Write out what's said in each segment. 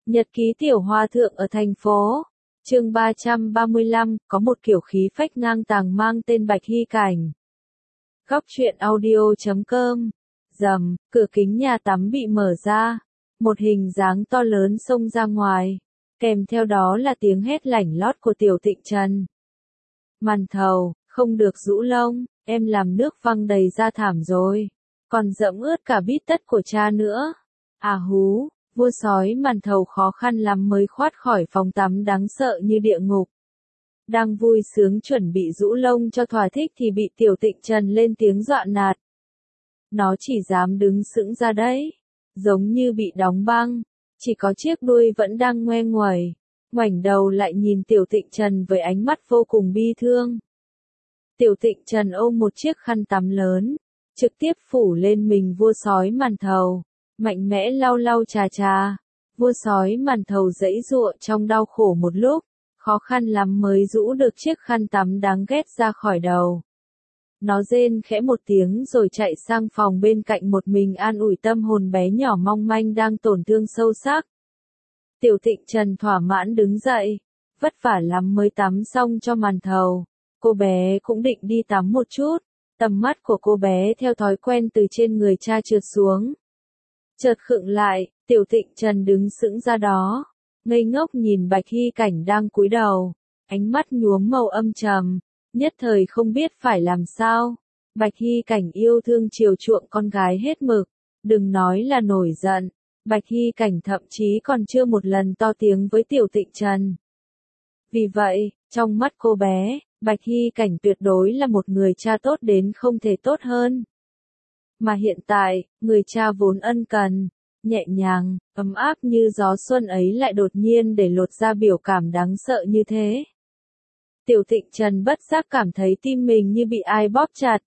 Nhật ký tiểu hòa thượng ở thành phố. Chương 335, có một kiểu khí phách ngang tàng mang tên Bạch Hy Cảnh. Góc truyện audio.com. Rầm, cửa kính nhà tắm bị mở ra. Một hình dáng to lớn xông ra ngoài. Kèm theo đó là tiếng hét lảnh lót của Tiểu Tịnh Trần. Màn thầu, không được rũ lông, em làm nước văng đầy ra thảm rồi. Còn dẫm ướt cả bít tất của cha nữa. À hú. Vua sói màn thầu khó khăn lắm mới thoát khỏi phòng tắm đáng sợ như địa ngục. Đang vui sướng chuẩn bị rũ lông cho thỏa thích thì bị Tiểu Tịnh Trần lên tiếng dọa nạt. Nó chỉ dám đứng sững ra đấy, giống như bị đóng băng, chỉ có chiếc đuôi vẫn đang ngoe nguẩy, ngoảnh đầu lại nhìn Tiểu Tịnh Trần với ánh mắt vô cùng bi thương. Tiểu Tịnh Trần ôm một chiếc khăn tắm lớn, trực tiếp phủ lên mình vua sói màn thầu. Mạnh mẽ lau lau chà chà, vua sói màn thầu giãy giụa trong đau khổ một lúc, khó khăn lắm mới rũ được chiếc khăn tắm đáng ghét ra khỏi đầu. Nó rên khẽ một tiếng rồi chạy sang phòng bên cạnh một mình an ủi tâm hồn bé nhỏ mong manh đang tổn thương sâu sắc. Tiểu Tịnh Trần thỏa mãn đứng dậy, vất vả lắm mới tắm xong cho màn thầu. Cô bé cũng định đi tắm một chút, tầm mắt của cô bé theo thói quen từ trên người cha trượt xuống. Chợt khựng lại, Tiểu Tịnh Trần đứng sững ra đó, ngây ngốc nhìn Bạch Hy Cảnh đang cúi đầu, ánh mắt nhuốm màu âm trầm, nhất thời không biết phải làm sao. Bạch Hy Cảnh yêu thương chiều chuộng con gái hết mực, đừng nói là nổi giận, Bạch Hy Cảnh thậm chí còn chưa một lần to tiếng với Tiểu Tịnh Trần. Vì vậy, trong mắt cô bé, Bạch Hy Cảnh tuyệt đối là một người cha tốt đến không thể tốt hơn. Mà hiện tại, người cha vốn ân cần, nhẹ nhàng, ấm áp như gió xuân ấy lại đột nhiên để lột ra biểu cảm đáng sợ như thế. Tiểu Tịnh Trần bất giác cảm thấy tim mình như bị ai bóp chặt.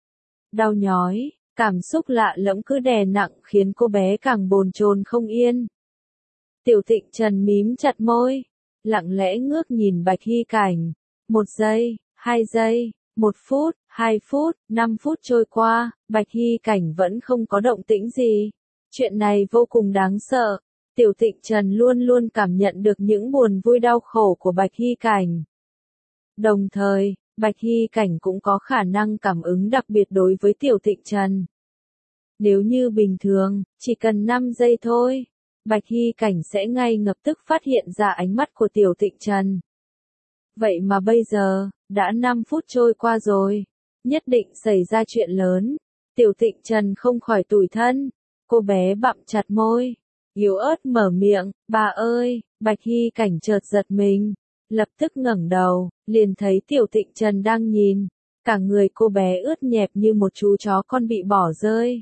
Đau nhói, cảm xúc lạ lẫm cứ đè nặng khiến cô bé càng bồn chồn không yên. Tiểu Tịnh Trần mím chặt môi, lặng lẽ ngước nhìn Bạch Hy Cảnh. 1 giây, 2 giây. 1 phút, 2 phút, 5 phút trôi qua, Bạch Hy Cảnh vẫn không có động tĩnh gì. Chuyện này vô cùng đáng sợ. Tiểu Tịnh Trần luôn luôn cảm nhận được những buồn vui đau khổ của Bạch Hy Cảnh. Đồng thời, Bạch Hy Cảnh cũng có khả năng cảm ứng đặc biệt đối với Tiểu Tịnh Trần. Nếu như bình thường, chỉ cần 5 giây thôi, Bạch Hy Cảnh sẽ ngay lập tức phát hiện ra ánh mắt của Tiểu Tịnh Trần. Vậy mà bây giờ, đã 5 phút trôi qua rồi, nhất định xảy ra chuyện lớn. Tiểu Tịnh Trần không khỏi tủi thân, cô bé bặm chặt môi, yếu ớt mở miệng, bà ơi. Bạch Hy Cảnh chợt giật mình, lập tức ngẩng đầu, liền thấy Tiểu Tịnh Trần đang nhìn, cả người cô bé ướt nhẹp như một chú chó con bị bỏ rơi.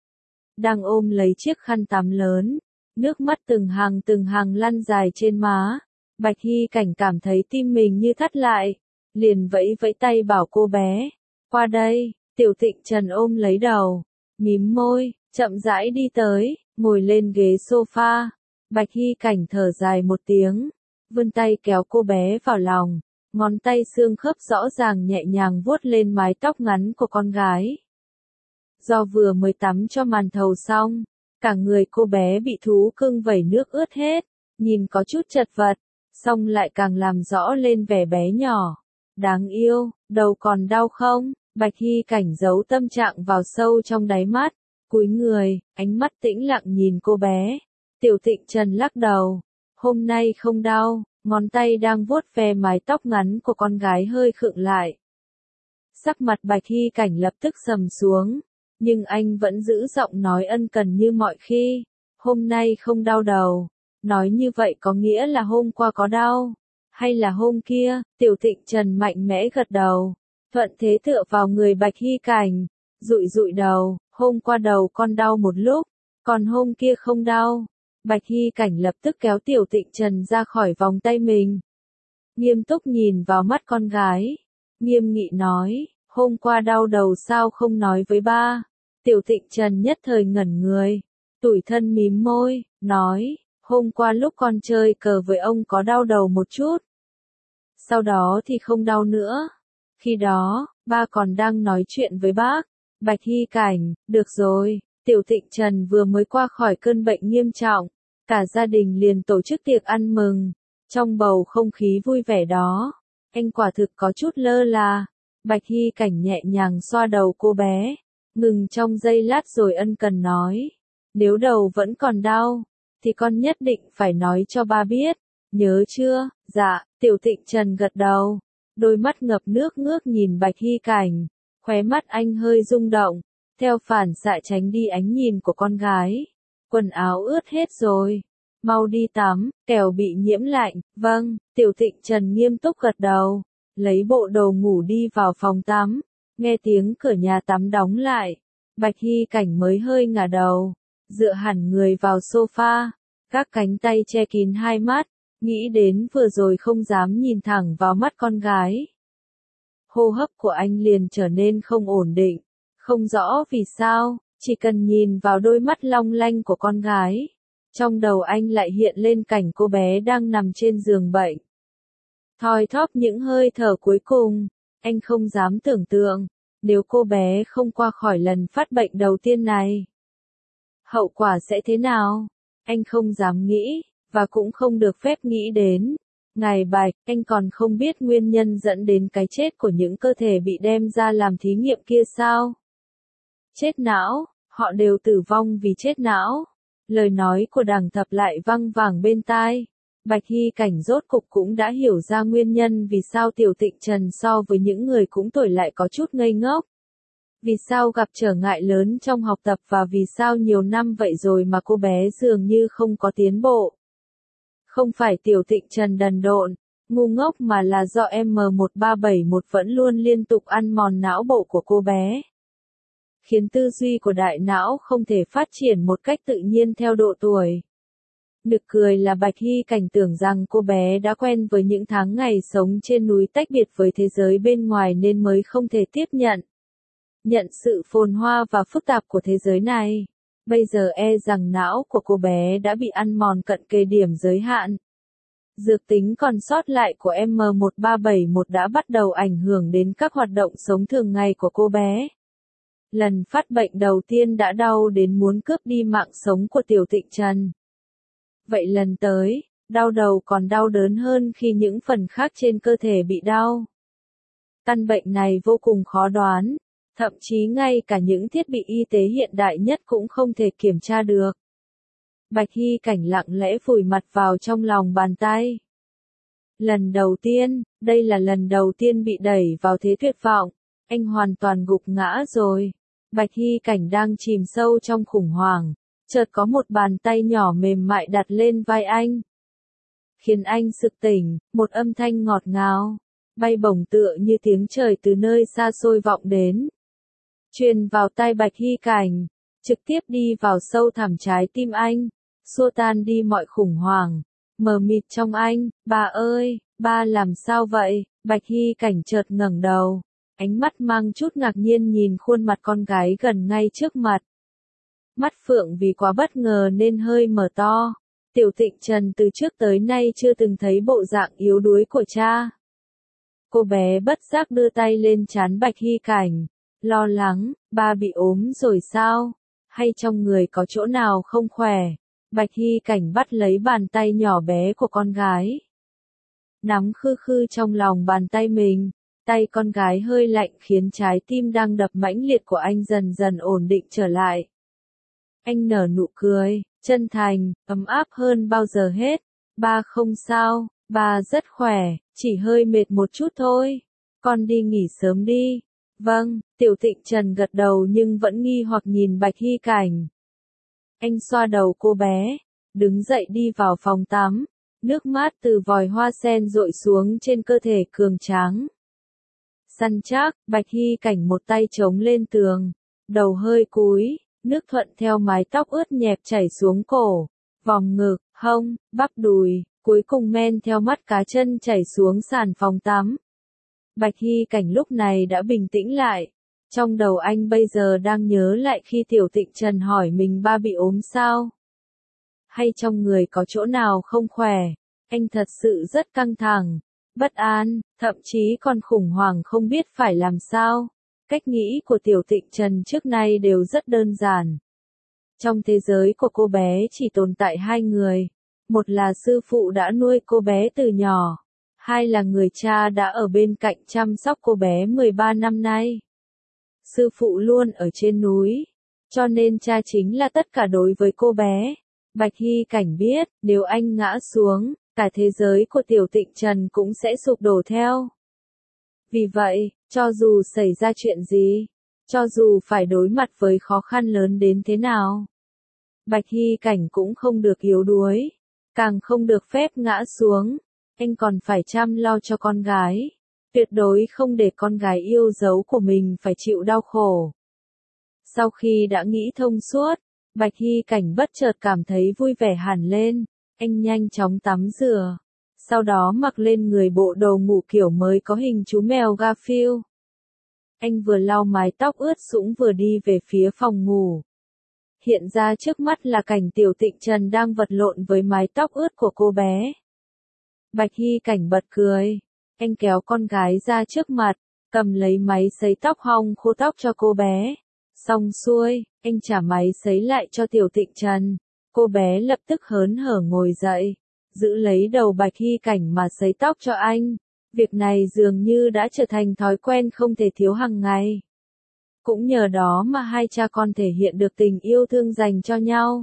Đang ôm lấy chiếc khăn tắm lớn, nước mắt từng hàng lăn dài trên má. Bạch Hy Cảnh cảm thấy tim mình như thắt lại, liền vẫy vẫy tay bảo cô bé, qua đây. Tiểu Tịnh Trần ôm lấy đầu, mím môi, chậm rãi đi tới, ngồi lên ghế sofa. Bạch Hy Cảnh thở dài một tiếng, vươn tay kéo cô bé vào lòng, ngón tay xương khớp rõ ràng nhẹ nhàng vuốt lên mái tóc ngắn của con gái. Do vừa mới tắm cho màn thầu xong, cả người cô bé bị thú cưng vẩy nước ướt hết, nhìn có chút chật vật. Xong lại càng làm rõ lên vẻ bé nhỏ. Đáng yêu, đầu còn đau không? Bạch Hy Cảnh giấu tâm trạng vào sâu trong đáy mắt, cúi người, ánh mắt tĩnh lặng nhìn cô bé. Tiểu Tịnh Trần lắc đầu, hôm nay không đau, ngón tay đang vuốt ve mái tóc ngắn của con gái hơi khựng lại. Sắc mặt Bạch Hy Cảnh lập tức sầm xuống, nhưng anh vẫn giữ giọng nói ân cần như mọi khi, hôm nay không đau đầu. Nói như vậy có nghĩa là hôm qua có đau, hay là hôm kia? Tiểu Tịnh Trần mạnh mẽ gật đầu, thuận thế tựa vào người Bạch Hy Cảnh, dụi đầu, hôm qua đầu con đau một lúc, còn hôm kia không đau. Bạch Hy Cảnh lập tức kéo Tiểu Tịnh Trần ra khỏi vòng tay mình. Nghiêm túc nhìn vào mắt con gái, nghiêm nghị nói, hôm qua đau đầu sao không nói với ba? Tiểu Tịnh Trần nhất thời ngẩn người, tủi thân mím môi, nói, hôm qua lúc con chơi cờ với ông có đau đầu một chút. Sau đó thì không đau nữa. Khi đó, ba còn đang nói chuyện với bác. Bạch Hy Cảnh, được rồi, Tiểu Tịnh Trần vừa mới qua khỏi cơn bệnh nghiêm trọng. Cả gia đình liền tổ chức tiệc ăn mừng. Trong bầu không khí vui vẻ đó, anh quả thực có chút lơ là. Bạch Hy Cảnh nhẹ nhàng xoa đầu cô bé, ngừng trong giây lát rồi ân cần nói. Nếu đầu vẫn còn đau, thì con nhất định phải nói cho ba biết. Nhớ chưa? Dạ, Tiểu Tịnh Trần gật đầu. Đôi mắt ngập nước ngước nhìn Bạch Hy Cảnh. Khóe mắt anh hơi rung động, theo phản xạ tránh đi ánh nhìn của con gái. Quần áo ướt hết rồi. Mau đi tắm, kẻo bị nhiễm lạnh. Vâng, Tiểu Tịnh Trần nghiêm túc gật đầu. Lấy bộ đồ ngủ đi vào phòng tắm. Nghe tiếng cửa nhà tắm đóng lại. Bạch Hy Cảnh mới hơi ngả đầu. Dựa hẳn người vào sofa. Các cánh tay che kín hai mắt. Nghĩ đến vừa rồi không dám nhìn thẳng vào mắt con gái. Hô hấp của anh liền trở nên không ổn định. Không rõ vì sao, chỉ cần nhìn vào đôi mắt long lanh của con gái. Trong đầu anh lại hiện lên cảnh cô bé đang nằm trên giường bệnh. Thoi thóp những hơi thở cuối cùng, anh không dám tưởng tượng, nếu cô bé không qua khỏi lần phát bệnh đầu tiên này. Hậu quả sẽ thế nào? Anh không dám nghĩ, và cũng không được phép nghĩ đến. Ngài Bạch, anh còn không biết nguyên nhân dẫn đến cái chết của những cơ thể bị đem ra làm thí nghiệm kia sao? Chết não, họ đều tử vong vì chết não. Lời nói của Đằng Thập lại văng vẳng bên tai. Bạch Hy Cảnh rốt cục cũng đã hiểu ra nguyên nhân vì sao Tiểu Tịnh Trần so với những người cũng tuổi lại có chút ngây ngốc. Vì sao gặp trở ngại lớn trong học tập và vì sao nhiều năm vậy rồi mà cô bé dường như không có tiến bộ. Không phải Tiểu Tịnh Trần đần độn, ngu ngốc mà là do M1371 vẫn luôn liên tục ăn mòn não bộ của cô bé. Khiến tư duy của đại não không thể phát triển một cách tự nhiên theo độ tuổi. Nực cười là Bạch Hy Cảnh tưởng rằng cô bé đã quen với những tháng ngày sống trên núi tách biệt với thế giới bên ngoài nên mới không thể tiếp nhận sự phồn hoa và phức tạp của thế giới này. Bây giờ rằng não của cô bé đã bị ăn mòn cận kề điểm giới hạn. Dược tính còn sót lại của M1371 đã bắt đầu ảnh hưởng đến các hoạt động sống thường ngày của cô bé. Lần phát bệnh đầu tiên đã đau đến muốn cướp đi mạng sống của Tiểu Tịnh Trần. Vậy lần tới, đau đầu còn đau đớn hơn khi những phần khác trên cơ thể bị đau. Căn bệnh này vô cùng khó đoán, thậm chí ngay cả những thiết bị y tế hiện đại nhất cũng không thể kiểm tra được. Bạch Hy Cảnh lặng lẽ vùi mặt vào trong lòng bàn tay. Lần đầu tiên, đây là lần đầu tiên bị đẩy vào thế tuyệt vọng, anh hoàn toàn gục ngã rồi. Bạch Hy Cảnh đang chìm sâu trong khủng hoảng, chợt có một bàn tay nhỏ mềm mại đặt lên vai anh. Khiến anh sực tỉnh, một âm thanh ngọt ngào, bay bổng tựa như tiếng trời từ nơi xa xôi vọng đến. Truyền vào tai Bạch Hy Cảnh, trực tiếp đi vào sâu thẳm trái tim anh, xua tan đi mọi khủng hoảng, mờ mịt trong anh. Ba ơi, ba làm sao vậy? Bạch Hy Cảnh chợt ngẩng đầu, ánh mắt mang chút ngạc nhiên nhìn khuôn mặt con gái gần ngay trước mặt. Mắt Phượng vì quá bất ngờ nên hơi mở to. Tiểu Tịnh Trần từ trước tới nay chưa từng thấy bộ dạng yếu đuối của cha. Cô bé bất giác đưa tay lên trán Bạch Hy Cảnh, lo lắng, ba bị ốm rồi sao? Hay trong người có chỗ nào không khỏe? Bạch Hy Cảnh bắt lấy bàn tay nhỏ bé của con gái. Nắm khư khư trong lòng bàn tay mình, tay con gái hơi lạnh khiến trái tim đang đập mãnh liệt của anh dần dần ổn định trở lại. Anh nở nụ cười, chân thành, ấm áp hơn bao giờ hết. Ba không sao, ba rất khỏe, chỉ hơi mệt một chút thôi. Con đi nghỉ sớm đi. Vâng, Tiểu Tịnh Trần gật đầu nhưng vẫn nghi hoặc nhìn Bạch Hy Cảnh. Anh xoa đầu cô bé, đứng dậy đi vào phòng tắm. Nước mát từ vòi hoa sen rội xuống trên cơ thể cường tráng. Săn chắc, Bạch Hy Cảnh một tay chống lên tường, đầu hơi cúi, nước thuận theo mái tóc ướt nhẹp chảy xuống cổ, vòng ngực, hông, bắp đùi, cuối cùng men theo mắt cá chân chảy xuống sàn phòng tắm. Bạch Hy Cảnh lúc này đã bình tĩnh lại. Trong đầu anh bây giờ đang nhớ lại khi Tiểu Tịnh Trần hỏi mình ba bị ốm sao? Hay trong người có chỗ nào không khỏe? Anh thật sự rất căng thẳng, bất an, thậm chí còn khủng hoảng không biết phải làm sao. Cách nghĩ của Tiểu Tịnh Trần trước nay đều rất đơn giản. Trong thế giới của cô bé chỉ tồn tại hai người. Một là sư phụ đã nuôi cô bé từ nhỏ. Hai là người cha đã ở bên cạnh chăm sóc cô bé 13 năm nay. Sư phụ luôn ở trên núi, cho nên cha chính là tất cả đối với cô bé. Bạch Hy Cảnh biết, nếu anh ngã xuống, cả thế giới của Tiểu Tịnh Trần cũng sẽ sụp đổ theo. Vì vậy, cho dù xảy ra chuyện gì, cho dù phải đối mặt với khó khăn lớn đến thế nào, Bạch Hy Cảnh cũng không được yếu đuối, càng không được phép ngã xuống. Anh còn phải chăm lo cho con gái, tuyệt đối không để con gái yêu dấu của mình phải chịu đau khổ. Sau khi đã nghĩ thông suốt, Bạch Hy Cảnh bất chợt cảm thấy vui vẻ hẳn lên, anh nhanh chóng tắm rửa, sau đó mặc lên người bộ đồ ngủ kiểu mới có hình chú mèo Garfield. Anh vừa lau mái tóc ướt sũng vừa đi về phía phòng ngủ. Hiện ra trước mắt là cảnh Tiểu Tịnh Trần đang vật lộn với mái tóc ướt của cô bé. Bạch Hy Cảnh bật cười, anh kéo con gái ra trước mặt, cầm lấy máy sấy tóc hong khô tóc cho cô bé. Xong xuôi, anh trả máy sấy lại cho Tiểu Tịnh Trần. Cô bé lập tức hớn hở ngồi dậy, giữ lấy đầu Bạch Hy Cảnh mà sấy tóc cho anh. Việc này dường như đã trở thành thói quen không thể thiếu hàng ngày. Cũng nhờ đó mà hai cha con thể hiện được tình yêu thương dành cho nhau.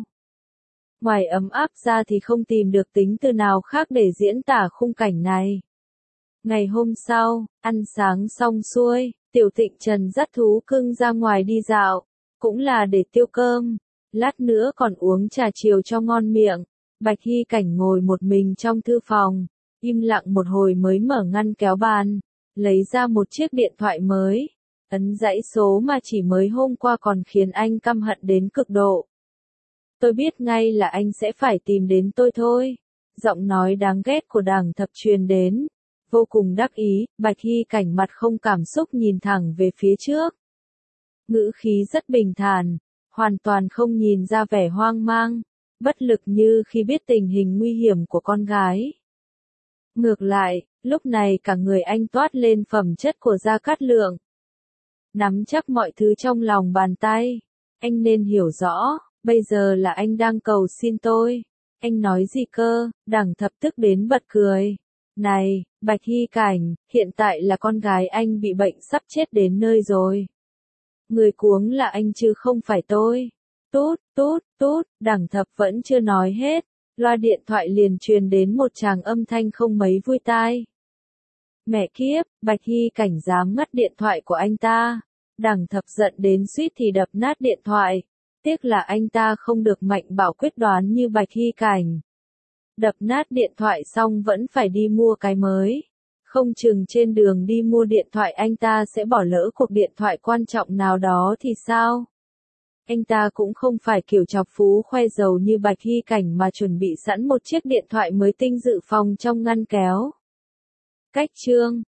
Ngoài ấm áp ra thì không tìm được tính từ nào khác để diễn tả khung cảnh này. Ngày hôm sau, ăn sáng xong xuôi, Tiểu Tịnh Trần dắt thú cưng ra ngoài đi dạo, cũng là để tiêu cơm, lát nữa còn uống trà chiều cho ngon miệng. Bạch Hy Cảnh ngồi một mình trong thư phòng, im lặng một hồi mới mở ngăn kéo bàn, lấy ra một chiếc điện thoại mới, ấn dãy số mà chỉ mới hôm qua còn khiến anh căm hận đến cực độ. Tôi biết ngay là anh sẽ phải tìm đến tôi thôi. Giọng nói đáng ghét của Đàng Thập truyền đến. Vô cùng đắc ý, Bạch Hy Cảnh mặt không cảm xúc nhìn thẳng về phía trước. Ngữ khí rất bình thản, hoàn toàn không nhìn ra vẻ hoang mang, bất lực như khi biết tình hình nguy hiểm của con gái. Ngược lại, lúc này cả người anh toát lên phẩm chất của Gia Cát Lượng. Nắm chắc mọi thứ trong lòng bàn tay, anh nên hiểu rõ. Bây giờ là anh đang cầu xin tôi. Anh nói gì cơ? Đằng Thập tức đến bật cười. Này, Bạch Hy Cảnh, hiện tại là con gái anh bị bệnh sắp chết đến nơi rồi. Người cuống là anh chứ không phải tôi. Tút, tút, tút, Đằng Thập vẫn chưa nói hết. Loa điện thoại liền truyền đến một tràng âm thanh không mấy vui tai. Mẹ kiếp, Bạch Hy Cảnh dám ngắt điện thoại của anh ta. Đằng Thập giận đến suýt thì đập nát điện thoại. Tiếc là anh ta không được mạnh bạo quyết đoán như Bạch Hy Cảnh. Đập nát điện thoại xong vẫn phải đi mua cái mới. Không chừng trên đường đi mua điện thoại anh ta sẽ bỏ lỡ cuộc điện thoại quan trọng nào đó thì sao? Anh ta cũng không phải kiểu chọc phú khoe giàu như Bạch Hy Cảnh mà chuẩn bị sẵn một chiếc điện thoại mới tinh dự phòng trong ngăn kéo. Cách chương